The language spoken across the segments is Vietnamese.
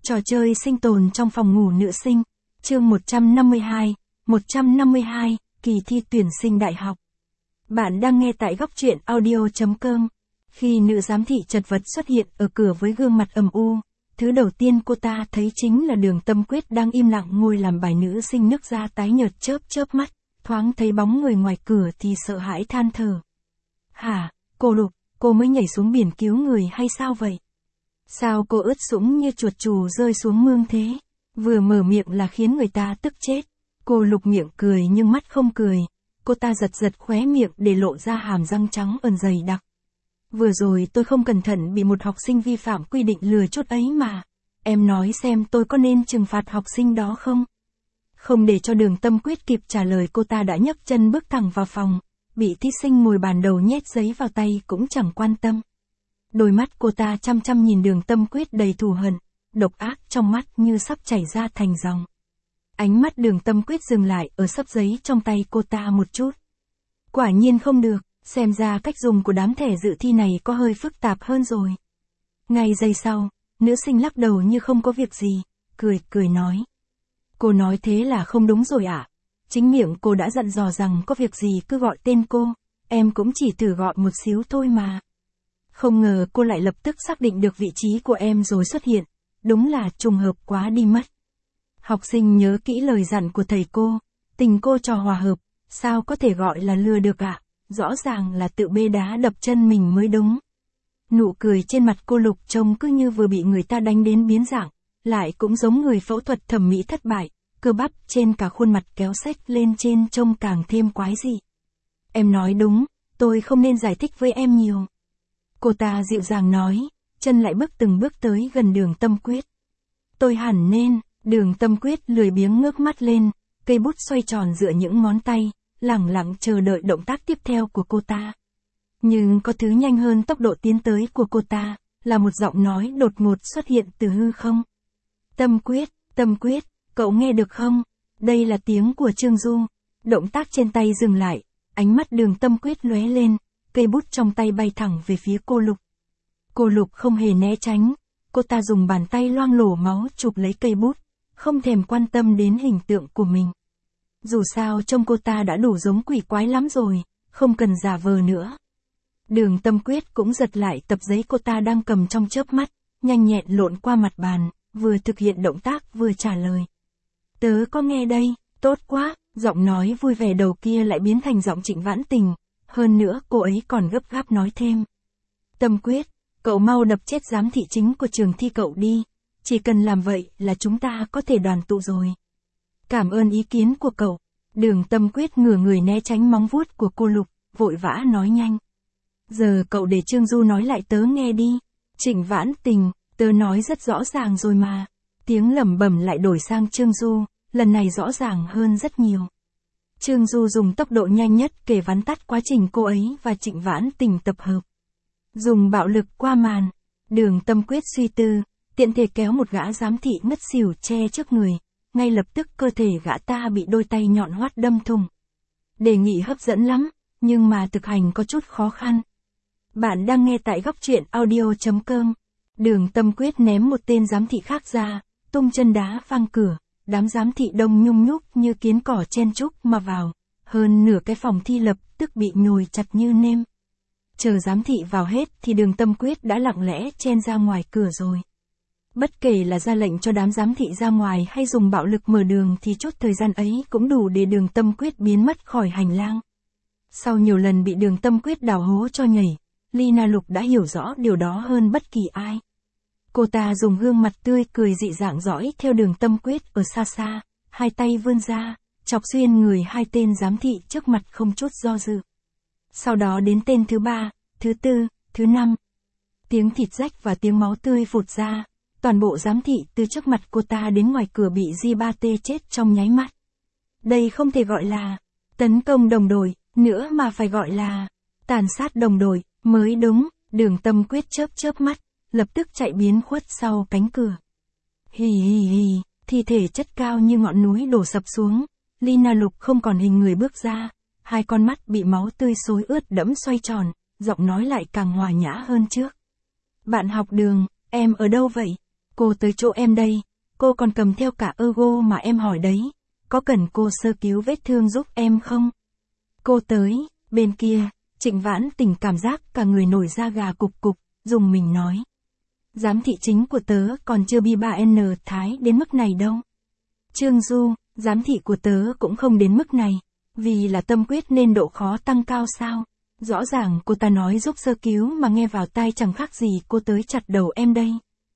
Trò chơi sinh tồn trong phòng ngủ nữ sinh. Chương 152, kỳ thi tuyển sinh đại học. Bạn đang nghe tại góc truyện audio.com. Khi nữ giám thị chật vật xuất hiện ở cửa với gương mặt âm u, thứ đầu tiên cô ta thấy chính là Đường Tâm Quyết đang im lặng ngồi làm bài. Nữ sinh nước da tái nhợt chớp chớp mắt, thoáng thấy bóng người ngoài cửa thì sợ hãi than thở. Hả, cô Lục, cô mới nhảy xuống biển cứu người hay sao vậy? Sao cô ướt sũng như chuột chù rơi xuống mương thế? Vừa mở miệng là khiến người ta tức chết. Cô Lục miệng cười nhưng mắt không cười. Cô ta giật giật khóe miệng để lộ ra hàm răng trắng ẩn dày đặc. Vừa rồi tôi không cẩn thận bị một học sinh vi phạm quy định lừa chút ấy mà. Em nói xem tôi có nên trừng phạt học sinh đó không? Không để cho Đường Tâm Quyết kịp trả lời, cô ta đã nhấc chân bước thẳng vào phòng. Bị thí sinh ngồi bàn đầu nhét giấy vào tay cũng chẳng quan tâm. Đôi mắt cô ta chăm chăm nhìn Đường Tâm Quyết đầy thù hận, độc ác trong mắt như sắp chảy ra thành dòng. Ánh mắt Đường Tâm Quyết dừng lại ở xấp giấy trong tay cô ta một chút. Quả nhiên không được, xem ra cách dùng của đám thẻ dự thi này có hơi phức tạp hơn rồi. Ngay giây sau, nữ sinh lắc đầu như không có việc gì, cười nói. Cô nói thế là không đúng rồi ạ. Chính miệng cô đã dặn dò rằng có việc gì cứ gọi tên cô, em cũng chỉ thử gọi một xíu thôi mà. Không ngờ cô lại lập tức xác định được vị trí của em rồi xuất hiện, đúng là trùng hợp quá đi mất. Học sinh nhớ kỹ lời dặn của thầy cô, tình cô trò hòa hợp, sao có thể gọi là lừa được ạ, rõ ràng là tự bê đá đập chân mình mới đúng. Nụ cười trên mặt cô Lục trông cứ như vừa bị người ta đánh đến biến dạng, lại cũng giống người phẫu thuật thẩm mỹ thất bại, cơ bắp trên cả khuôn mặt kéo xếch lên trên trông càng thêm quái dị. Em nói đúng, tôi không nên giải thích với em nhiều. Cô ta dịu dàng nói, chân lại bước từng bước tới gần Đường Tâm Quyết. Tôi hẳn nên, Đường Tâm Quyết lười biếng ngước mắt lên, cây bút xoay tròn giữa những ngón tay, lẳng lặng chờ đợi động tác tiếp theo của cô ta. Nhưng có thứ nhanh hơn tốc độ tiến tới của cô ta, là một giọng nói đột ngột xuất hiện từ hư không. Tâm Quyết, cậu nghe được không? Đây là tiếng của Trương Du. Động tác trên tay dừng lại, ánh mắt Đường Tâm Quyết lóe lên, cây bút trong tay bay thẳng về phía cô Lục. Cô Lục không hề né tránh, cô ta dùng bàn tay loang lổ máu chụp lấy cây bút, không thèm quan tâm đến hình tượng của mình. Dù sao trông cô ta đã đủ giống quỷ quái lắm rồi, không cần giả vờ nữa. Đường Tâm Quyết cũng giật lại tập giấy cô ta đang cầm trong chớp mắt, nhanh nhẹn lộn qua mặt bàn, vừa thực hiện động tác vừa trả lời. Tớ có nghe đây, tốt quá, giọng nói vui vẻ đầu kia lại biến thành giọng Trịnh Vãn Tình. Hơn nữa cô ấy còn gấp gáp nói thêm. Tâm Quyết, cậu mau đập chết giám thị chính của trường thi cậu đi. Chỉ cần làm vậy là chúng ta có thể đoàn tụ rồi. Cảm ơn ý kiến của cậu. Đường Tâm Quyết ngửa người né tránh móng vuốt của cô Lục, vội vã nói nhanh. Giờ cậu để Trương Du nói lại tớ nghe đi. Trịnh Vãn Tình, tớ nói rất rõ ràng rồi mà. Tiếng lẩm bẩm lại đổi sang Trương Du, lần này rõ ràng hơn rất nhiều. Trương Du dùng tốc độ nhanh nhất kể vắn tắt quá trình cô ấy và Trịnh Vãn Tình tập hợp. Dùng bạo lực qua màn. Đường Tâm Quyết suy tư, tiện thể kéo một gã giám thị ngất xỉu che trước người. Ngay lập tức cơ thể gã ta bị đôi tay nhọn hoắt đâm thủng. Đề nghị hấp dẫn lắm, nhưng mà thực hành có chút khó khăn. Bạn đang nghe tại góc truyện audio.com. Đường Tâm Quyết ném một tên giám thị khác ra, tung chân đá văng cửa. Đám giám thị đông nhung nhúc như kiến cỏ chen chúc mà vào, hơn nửa cái phòng thi lập tức bị nhồi chặt như nêm. Chờ giám thị vào hết thì Đường Tâm Quyết đã lặng lẽ chen ra ngoài cửa rồi. Bất kể là ra lệnh cho đám giám thị ra ngoài hay dùng bạo lực mở đường thì chút thời gian ấy cũng đủ để Đường Tâm Quyết biến mất khỏi hành lang. Sau nhiều lần bị Đường Tâm Quyết đào hố cho nhảy, Lina Lục đã hiểu rõ điều đó hơn bất kỳ ai. Cô ta dùng gương mặt tươi cười dị dạng dõi theo Đường Tâm Quyết ở xa xa, hai tay vươn ra, chọc xuyên người hai tên giám thị trước mặt không chút do dự. Sau đó đến tên thứ 3, thứ 4, thứ 5. Tiếng thịt rách và tiếng máu tươi phụt ra, toàn bộ giám thị từ trước mặt cô ta đến ngoài cửa bị G3T chết trong nháy mắt. Đây không thể gọi là tấn công đồng đội, nữa mà phải gọi là tàn sát đồng đội mới đúng. Đường Tâm Quyết chớp mắt, lập tức chạy biến khuất sau cánh cửa. Hì, thi thể chất cao như ngọn núi đổ sập xuống, Lina Lục không còn hình người bước ra, hai con mắt bị máu tươi xối ướt đẫm xoay tròn, giọng nói lại càng hòa nhã hơn trước. Bạn học Đường, em ở đâu vậy? cô tới chỗ em đây, cô còn cầm theo cả ergo mà em hỏi đấy, có cần cô sơ cứu vết thương giúp em không? Cô tới, bên kia, Trịnh Vãn Tình cảm giác cả người nổi da gà cục cục, dùng mình nói. Giám thị chính của tớ còn chưa bi 3N thái đến mức này đâu. Trương Du, giám thị của tớ cũng không đến mức này, vì là tâm quyết nên độ khó tăng cao sao? Rõ ràng cô ta nói giúp sơ cứu mà nghe vào tai chẳng khác gì cô tới chặt đầu em đây.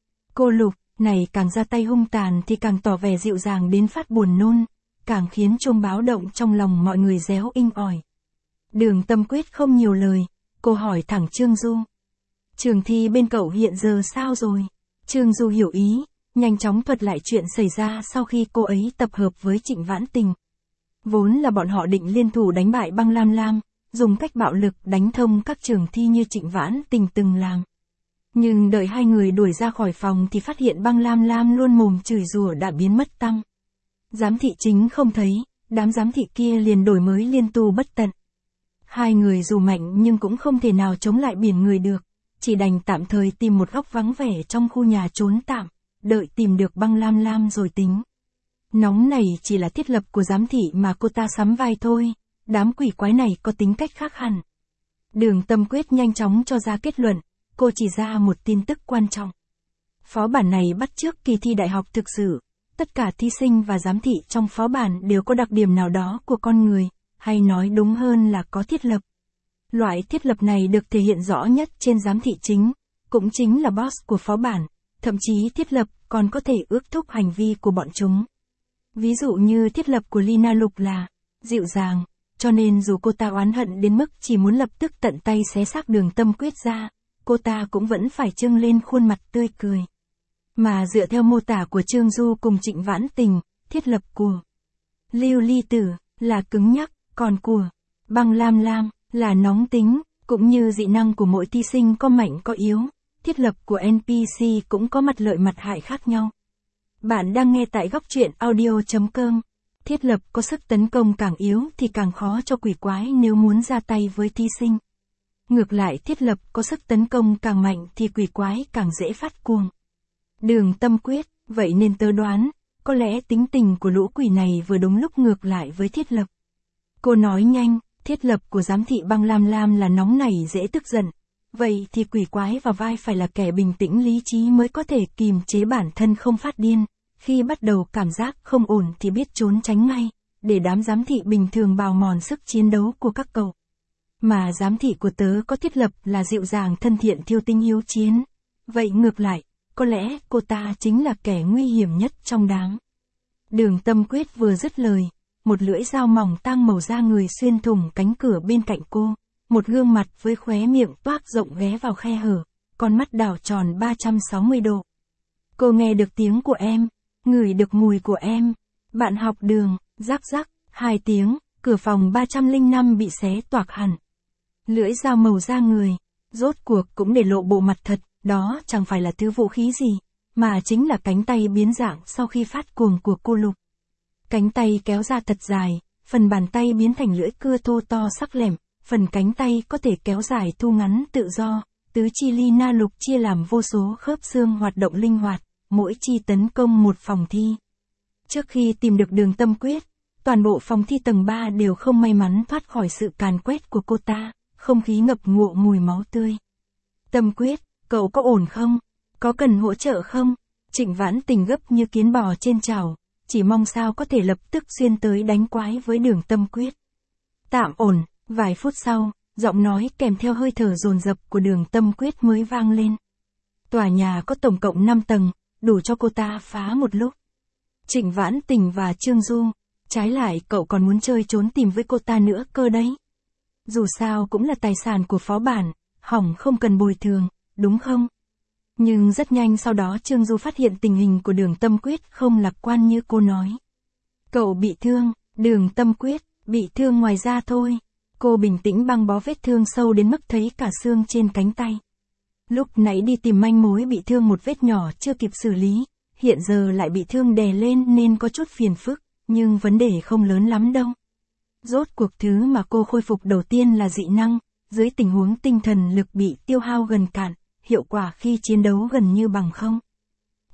Cô Lục, này càng ra tay hung tàn thì càng tỏ vẻ dịu dàng đến phát buồn nôn, càng khiến chuông báo động trong lòng mọi người réo inh ỏi. Đường Tâm Quyết không nhiều lời, cô hỏi thẳng Trương Du. Trường thi bên cậu hiện giờ sao rồi? Trương Du hiểu ý, nhanh chóng thuật lại chuyện xảy ra sau khi cô ấy tập hợp với Trịnh Vãn Tình. Vốn là bọn họ định liên thủ đánh bại Băng Lam Lam, dùng cách bạo lực đánh thông các trường thi như Trịnh Vãn Tình từng làm. Nhưng đợi hai người đuổi ra khỏi phòng thì phát hiện Băng Lam Lam luôn mồm chửi rủa đã biến mất tăm. Giám thị chính không thấy, đám giám thị kia liền đổi mới liên tu bất tận. Hai người dù mạnh nhưng cũng không thể nào chống lại biển người được, chỉ đành tạm thời tìm một góc vắng vẻ trong khu nhà trốn tạm, đợi tìm được Băng Lam Lam rồi tính. Nóng này chỉ là thiết lập của giám thị mà cô ta sắm vai thôi, đám quỷ quái này có tính cách khác hẳn. Đường Tâm Quyết nhanh chóng cho ra kết luận, cô chỉ ra một tin tức quan trọng. Phó bản này bắt chước kỳ thi đại học thực sự, tất cả thí sinh và giám thị trong phó bản đều có đặc điểm nào đó của con người, hay nói đúng hơn là có thiết lập. Loại thiết lập này được thể hiện rõ nhất trên giám thị chính, cũng chính là boss của phó bản, thậm chí thiết lập còn có thể ước thúc hành vi của bọn chúng. Ví dụ như thiết lập của Lina Lục là dịu dàng, cho nên dù cô ta oán hận đến mức chỉ muốn lập tức tận tay xé xác Đường Tâm Quyết ra, cô ta cũng vẫn phải trưng lên khuôn mặt tươi cười. Mà dựa theo mô tả của Trương Du cùng Trịnh Vãn Tình, thiết lập của Lưu Ly Tử là cứng nhắc, còn của Băng Lam Lam là nóng tính, cũng như dị năng của mỗi thí sinh có mạnh có yếu, thiết lập của NPC cũng có mặt lợi mặt hại khác nhau. Bạn đang nghe tại góc truyện audio.com. Thiết lập có sức tấn công càng yếu thì càng khó cho quỷ quái nếu muốn ra tay với thí sinh. Ngược lại thiết lập có sức tấn công càng mạnh thì quỷ quái càng dễ phát cuồng. Đường Tâm Quyết, vậy nên tớ đoán, có lẽ tính tình của lũ quỷ này vừa đúng lúc ngược lại với thiết lập. Cô nói nhanh, thiết lập của giám thị Băng Lam Lam là nóng nảy dễ tức giận. Vậy thì quỷ quái vào vai phải là kẻ bình tĩnh lý trí mới có thể kìm chế bản thân không phát điên. Khi bắt đầu cảm giác không ổn thì biết trốn tránh ngay, để đám giám thị bình thường bào mòn sức chiến đấu của các cậu. Mà giám thị của tớ có thiết lập là dịu dàng thân thiện thiêu tinh hiếu chiến. Vậy ngược lại, có lẽ cô ta chính là kẻ nguy hiểm nhất trong đám. Đường Tâm Quyết vừa dứt lời, một lưỡi dao mỏng tang màu da người xuyên thủng cánh cửa bên cạnh cô, một gương mặt với khóe miệng toác rộng ghé vào khe hở, con mắt đảo tròn 360 độ. Cô nghe được tiếng của em, ngửi được mùi của em. Bạn học Đường, rắc rắc, 2 tiếng, cửa phòng 305 bị xé toạc hẳn. Lưỡi dao màu da người, rốt cuộc cũng để lộ bộ mặt thật, đó chẳng phải là thứ vũ khí gì, mà chính là cánh tay biến dạng sau khi phát cuồng của cô Lục. Cánh tay kéo ra thật dài, phần bàn tay biến thành lưỡi cưa thô to sắc lẻm, phần cánh tay có thể kéo dài thu ngắn tự do, tứ chi Lina Lục chia làm vô số khớp xương hoạt động linh hoạt, mỗi chi tấn công một phòng thi. Trước khi tìm được Đường Tâm Quyết, toàn bộ phòng thi tầng 3 đều không may mắn thoát khỏi sự càn quét của cô ta, không khí ngập ngụa mùi máu tươi. Tâm Quyết, cậu có ổn không? Có cần hỗ trợ không? Trịnh Vãn Tình gấp như kiến bò trên chảo, chỉ mong sao có thể lập tức xuyên tới đánh quái với Đường Tâm Quyết. Tạm ổn, vài phút sau, giọng nói kèm theo hơi thở dồn dập của Đường Tâm Quyết mới vang lên. Tòa nhà có tổng cộng 5 tầng, đủ cho cô ta phá một lúc. Trịnh Vãn Tình và Trương Du, trái lại cậu còn muốn chơi trốn tìm với cô ta nữa cơ đấy. Dù sao cũng là tài sản của phó bản, hỏng không cần bồi thường, đúng không? Nhưng rất nhanh sau đó Trương Du phát hiện tình hình của Đường Tâm Quyết không lạc quan như cô nói. Cậu bị thương, Đường Tâm Quyết, bị thương ngoài da thôi. Cô bình tĩnh băng bó vết thương sâu đến mức thấy cả xương trên cánh tay. Lúc nãy đi tìm manh mối bị thương một vết nhỏ chưa kịp xử lý, hiện giờ lại bị thương đè lên nên có chút phiền phức, nhưng vấn đề không lớn lắm đâu. Rốt cuộc thứ mà cô khôi phục đầu tiên là dị năng, dưới tình huống tinh thần lực bị tiêu hao gần cạn, hiệu quả khi chiến đấu gần như bằng không.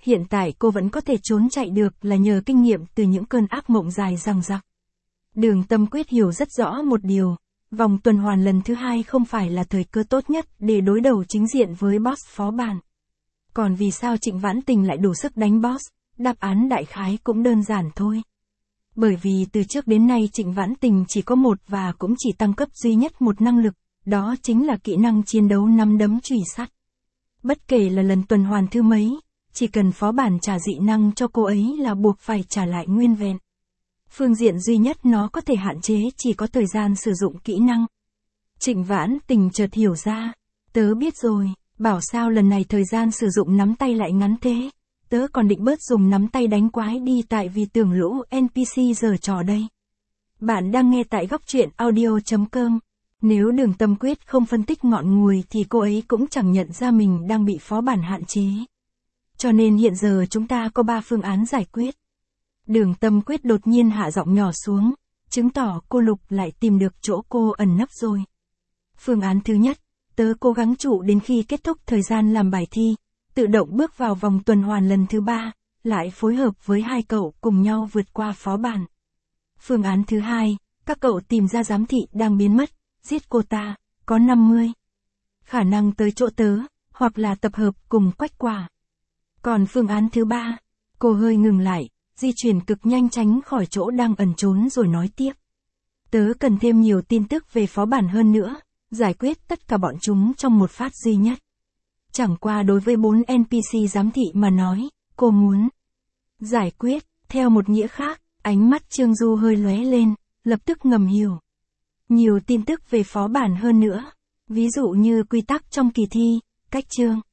Hiện tại cô vẫn có thể trốn chạy được là nhờ kinh nghiệm từ những cơn ác mộng dài dằng dặc. Đường Tâm Quyết hiểu rất rõ một điều, vòng tuần hoàn lần thứ 2 không phải là thời cơ tốt nhất để đối đầu chính diện với boss phó bản. Còn vì sao Trịnh Vãn Tình lại đủ sức đánh boss, đáp án đại khái cũng đơn giản thôi. Bởi vì từ trước đến nay Trịnh Vãn Tình chỉ có một và cũng chỉ tăng cấp duy nhất một năng lực, đó chính là kỹ năng chiến đấu nắm đấm chùy sắt. Bất kể là lần tuần hoàn thứ mấy, chỉ cần phó bản trả dị năng cho cô ấy là buộc phải trả lại nguyên vẹn. Phương diện duy nhất nó có thể hạn chế chỉ có thời gian sử dụng kỹ năng. Trịnh Vãn Tình chợt hiểu ra, tớ biết rồi, bảo sao lần này thời gian sử dụng nắm tay lại ngắn thế. Tớ còn định bớt dùng nắm tay đánh quái đi tại vì tưởng lũ NPC giở trò đây. Bạn đang nghe tại góc truyện audio.com. Nếu Đường Tâm Quyết không phân tích ngọn nguồn thì cô ấy cũng chẳng nhận ra mình đang bị phó bản hạn chế. Cho nên hiện giờ chúng ta có 3 phương án giải quyết. Đường Tâm Quyết đột nhiên hạ giọng nhỏ xuống, chứng tỏ cô Lục lại tìm được chỗ cô ẩn nấp rồi. Phương án thứ nhất, tớ cố gắng trụ đến khi kết thúc thời gian làm bài thi, tự động bước vào vòng tuần hoàn lần thứ 3, lại phối hợp với 2 cậu cùng nhau vượt qua phó bản. Phương án thứ 2, các cậu tìm ra giám thị đang biến mất, giết cô ta, có 50 khả năng tới chỗ tớ, hoặc là tập hợp cùng Quách Quả. Còn phương án thứ 3, cô hơi ngừng lại, di chuyển cực nhanh tránh khỏi chỗ đang ẩn trốn rồi nói tiếp. Tớ cần thêm nhiều tin tức về phó bản hơn nữa, giải quyết tất cả bọn chúng trong một phát duy nhất. Chẳng qua đối với 4 NPC giám thị mà nói, cô muốn giải quyết, theo một nghĩa khác, ánh mắt Trương Du hơi lóe lên, lập tức ngầm hiểu. Nhiều tin tức về phó bản hơn nữa, ví dụ như quy tắc trong kỳ thi, cách chương.